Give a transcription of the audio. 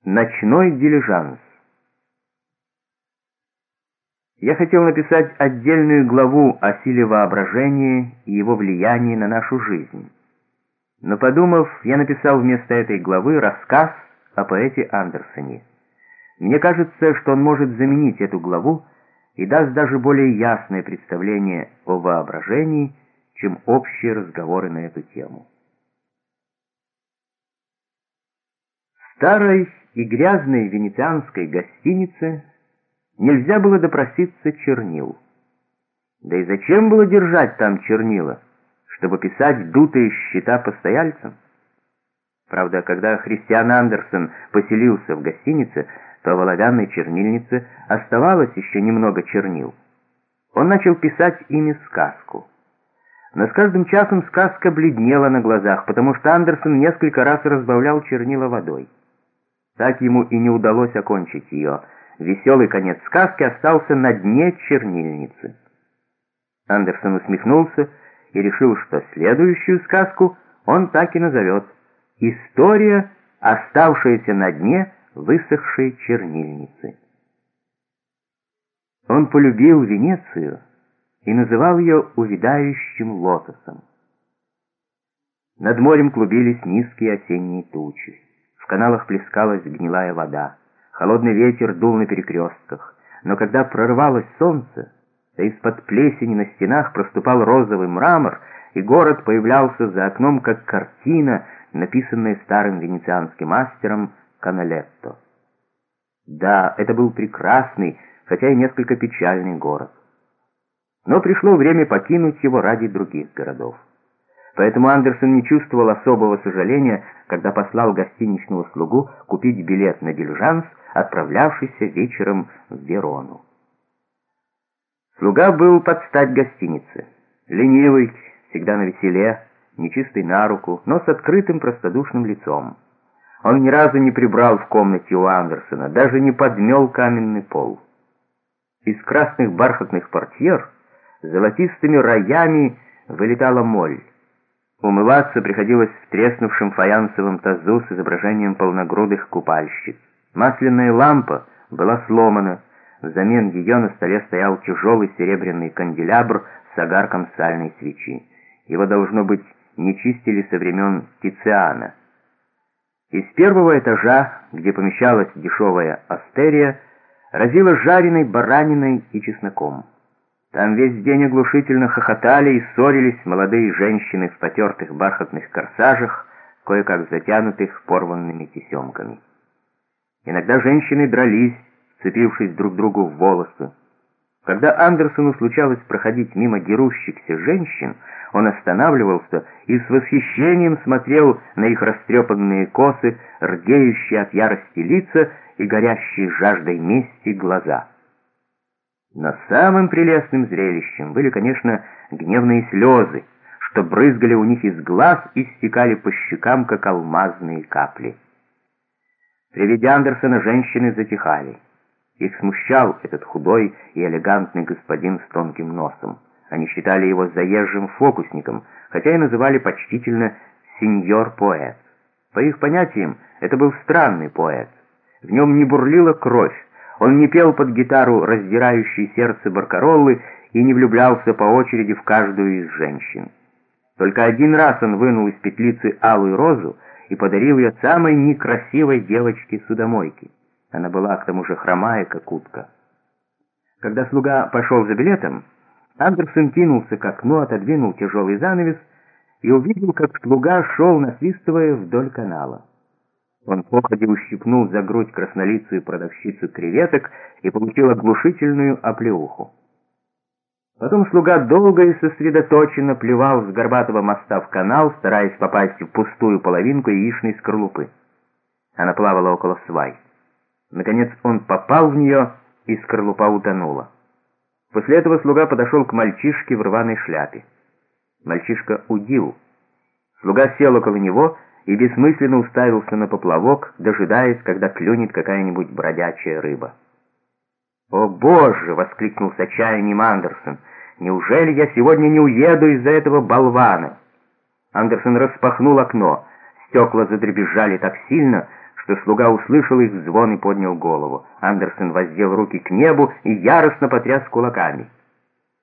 Ночной дилижанс. Я хотел написать отдельную главу о силе воображения и его влиянии на нашу жизнь. Но подумав, я написал вместо этой главы рассказ о поэте Андерсоне. Мне кажется, что он может заменить эту главу и даст даже более ясное представление о воображении, чем общие разговоры на эту тему. В старой и грязной венецианской гостинице нельзя было допроситься чернил. Да и зачем было держать там чернила? Чтобы писать дутые счета постояльцам? Правда, когда Христиан Андерсон поселился в гостинице, то в оловянной чернильнице оставалось еще немного чернил. Он начал писать ими сказку. Но с каждым часом сказка бледнела на глазах, потому что Андерсон несколько раз разбавлял чернила водой. Так ему и не удалось окончить ее. Веселый конец сказки остался на дне чернильницы. Андерсон усмехнулся и решил, что следующую сказку он так и назовет: «История, оставшаяся на дне высохшей чернильницы». Он полюбил Венецию и называл ее увядающим лотосом. Над морем клубились низкие осенние тучи. В каналах плескалась гнилая вода. Холодный ветер дул на перекрестках. Но когда прорывалось солнце, то из-под плесени на стенах проступал розовый мрамор, и город появлялся за окном, как картина, написанная старым венецианским мастером Каналетто. Да, это был прекрасный, хотя и несколько печальный город. Но пришло время покинуть его ради других городов. Поэтому Андерсон не чувствовал особого сожаления, когда послал гостиничного слугу купить билет на дилижанс, отправлявшийся вечером в Верону. Слуга был под стать гостинице. Ленивый, всегда навеселе, нечистый на руку, но с открытым простодушным лицом. Он ни разу не прибрал в комнате у Андерсона, даже не подмел каменный пол. Из красных бархатных портьер золотистыми роями вылетала моль. Умываться приходилось в треснувшем фаянсовом тазу с изображением полногрудых купальщиц. Масляная лампа была сломана. Взамен ее на столе стоял тяжелый серебряный канделябр с огарком сальной свечи. Его, должно быть, не чистили со времен Тициана. Из первого этажа, где помещалась дешевая астерия, разило жареной бараниной и чесноком. Там весь день оглушительно хохотали и ссорились молодые женщины в потертых бархатных корсажах, кое-как затянутых порванными тесемками. Иногда женщины дрались, вцепившись друг другу в волосы. Когда Андерсону случалось проходить мимо дерущихся женщин, он останавливался и с восхищением смотрел на их растрепанные косы, рдеющие от ярости лица и горящие жаждой мести глаза. Но самым прелестным зрелищем были, конечно, гневные слезы, что брызгали у них из глаз и стекали по щекам, как алмазные капли. При виде Андерсона женщины затихали. Их смущал этот худой и элегантный господин с тонким носом. Они считали его заезжим фокусником, хотя и называли почтительно «сеньор-поэт». По их понятиям, это был странный поэт. В нем не бурлила кровь. Он не пел под гитару раздирающей сердце баркароллы и не влюблялся по очереди в каждую из женщин. Только один раз он вынул из петлицы алую розу и подарил ее самой некрасивой девочке-судомойке. Она была к тому же хромая, как утка. Когда слуга пошел за билетом, Андерсон кинулся к окну, отодвинул тяжелый занавес и увидел, как слуга шел, насвистывая вдоль канала. Он походя ущипнул за грудь краснолицую продавщицу креветок и получил оглушительную оплеуху. Потом слуга долго и сосредоточенно плевал с горбатого моста в канал, стараясь попасть в пустую половинку яичной скорлупы. Она плавала около свай. Наконец он попал в нее, и скорлупа утонула. После этого слуга подошел к мальчишке в рваной шляпе. Мальчишка удил. Слуга сел около него и бессмысленно уставился на поплавок, дожидаясь, когда клюнет какая-нибудь бродячая рыба. «О, Боже!» — воскликнул с отчаянием Андерсон. «Неужели я сегодня не уеду из-за этого болвана?» Андерсон распахнул окно. Стекла задребезжали так сильно, что слуга услышал их звон и поднял голову. Андерсон воздел руки к небу и яростно потряс кулаками.